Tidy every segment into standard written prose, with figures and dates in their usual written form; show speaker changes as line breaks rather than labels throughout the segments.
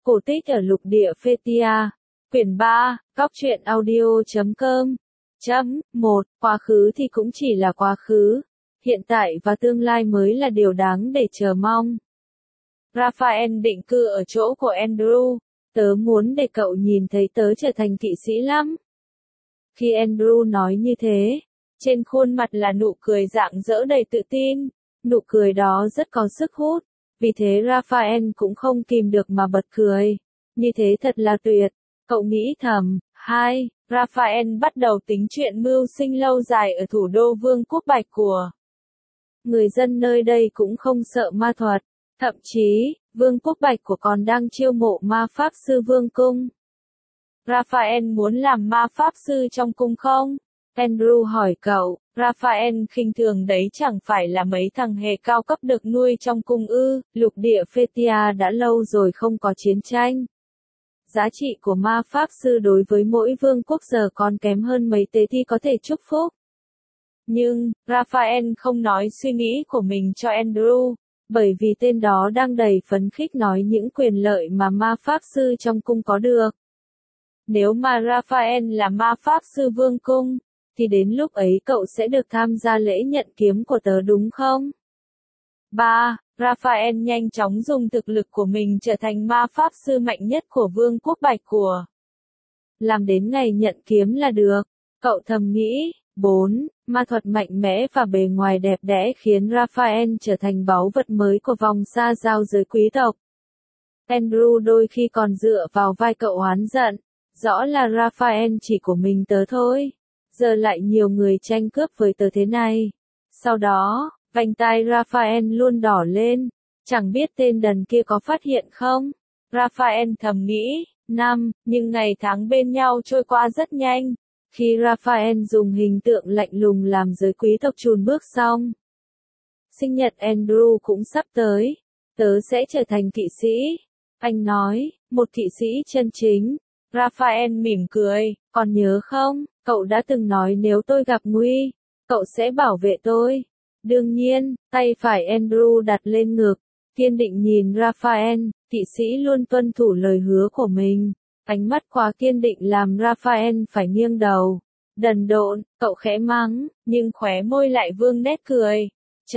Cổ tích ở lục địa Phethia. Quyển 3, Góc truyện audio.com. 1. Quá khứ thì cũng chỉ là quá khứ. Hiện tại và tương lai mới là điều đáng để chờ mong. Raphael định cư ở chỗ của Andrew. Tớ muốn để cậu nhìn thấy tớ trở thành kỵ sĩ lắm. Khi Andrew nói như thế, trên khuôn mặt là nụ cười rạng rỡ đầy tự tin. Nụ cười đó rất có sức hút. Vì thế Raphael cũng không kìm được mà bật cười. Như thế thật là tuyệt. Cậu nghĩ thầm. 2. Raphael bắt đầu tính chuyện mưu sinh lâu dài ở thủ đô Vương quốc Bạch của. Người dân nơi đây cũng không sợ ma thuật. Thậm chí, Vương quốc Bạch của còn đang chiêu mộ ma pháp sư vương cung. Raphael muốn làm ma pháp sư trong cung không? Andrew hỏi cậu. Raphael khinh thường đấy chẳng phải là mấy thằng hề cao cấp được nuôi trong cung ư? Lục địa Phethia đã lâu rồi không có chiến tranh. Giá trị của ma pháp sư đối với mỗi vương quốc giờ còn kém hơn mấy tế thi có thể chúc phúc. Nhưng, Raphael không nói suy nghĩ của mình cho Andrew, bởi vì tên đó đang đầy phấn khích nói những quyền lợi mà ma pháp sư trong cung có được. Nếu mà Raphael là ma pháp sư vương cung, thì đến lúc ấy cậu sẽ được tham gia lễ nhận kiếm của tớ đúng không? 3. Raphael nhanh chóng dùng thực lực của mình trở thành ma pháp sư mạnh nhất của Vương quốc Bạch của. Làm đến ngày nhận kiếm là được, cậu thầm nghĩ. 4. Ma thuật mạnh mẽ và bề ngoài đẹp đẽ khiến Raphael trở thành báu vật mới của vòng xa giao giới quý tộc. Andrew đôi khi còn dựa vào vai cậu oán giận. Rõ là Raphael chỉ của mình tớ thôi. Giờ lại nhiều người tranh cướp với tớ thế này. Sau đó, vành tai Raphael luôn đỏ lên. Chẳng biết tên đần kia có phát hiện không? Raphael thầm nghĩ. 5. Nhưng ngày tháng bên nhau trôi qua rất nhanh. Khi Raphael dùng hình tượng lạnh lùng làm giới quý tộc chùn bước xong. Sinh nhật Andrew cũng sắp tới. Tớ sẽ trở thành kỵ sĩ. Anh nói, một kỵ sĩ chân chính. Raphael mỉm cười, còn nhớ không, cậu đã từng nói nếu tôi gặp nguy, cậu sẽ bảo vệ tôi. Đương nhiên, tay phải Andrew đặt lên ngực, kiên định nhìn Raphael, kỵ sĩ luôn tuân thủ lời hứa của mình. Ánh mắt quá kiên định làm Raphael phải nghiêng đầu. Đần độn, cậu khẽ mắng, nhưng khóe môi lại vương nét cười.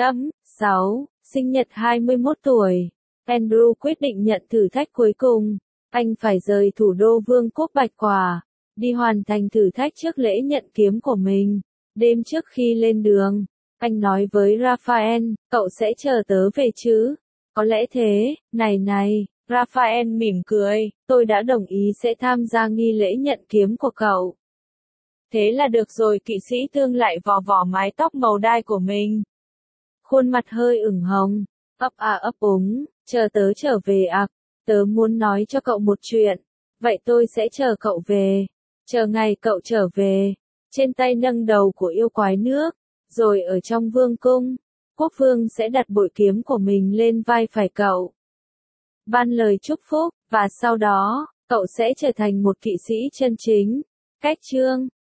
6. Sinh nhật 21 tuổi. Andrew quyết định nhận thử thách cuối cùng. Anh phải rời thủ đô Vương quốc Bạch Quả, đi hoàn thành thử thách trước lễ nhận kiếm của mình. Đêm trước khi lên đường, anh nói với Raphael, cậu sẽ chờ tớ về chứ? Có lẽ thế, này, Raphael mỉm cười, tôi đã đồng ý sẽ tham gia nghi lễ nhận kiếm của cậu. Thế là được rồi, kỵ sĩ thương lại vò vò mái tóc màu đai của mình. Khuôn mặt hơi ửng hồng, ấp úng, chờ tớ trở về ạ. Tớ muốn nói cho cậu một chuyện. Vậy tôi sẽ chờ cậu về. Chờ ngày cậu trở về. Trên tay nâng đầu của yêu quái nước. Rồi ở trong vương cung, quốc vương sẽ đặt bội kiếm của mình lên vai phải cậu. Ban lời chúc phúc, và sau đó, cậu sẽ trở thành một kỵ sĩ chân chính. Cách chương